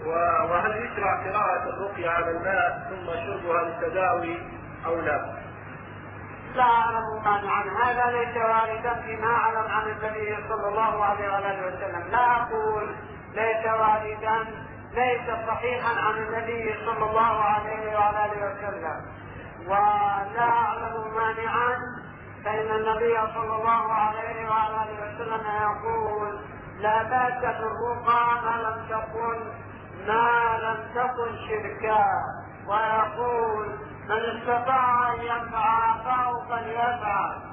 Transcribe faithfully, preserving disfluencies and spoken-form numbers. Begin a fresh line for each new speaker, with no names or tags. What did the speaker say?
وهل يشرع قراءة الرقية على الناس ثم شربها للتداوي أو لا؟
لا أعلم عن هذا، ليس واردا فيما أعلم عن النبي صلى الله عليه وآله وسلم. لا أقول ليس واردا، ليس صحيحا عن النبي صلى الله عليه وآله وسلم، ولا أعلم مانعا، فإن النبي صلى الله عليه وآله وسلم يقول لا بأس بالرقى ما لم تكن ما لم تكن شركا، ويقول من استطاع أن ينفع أخاه فليفعل.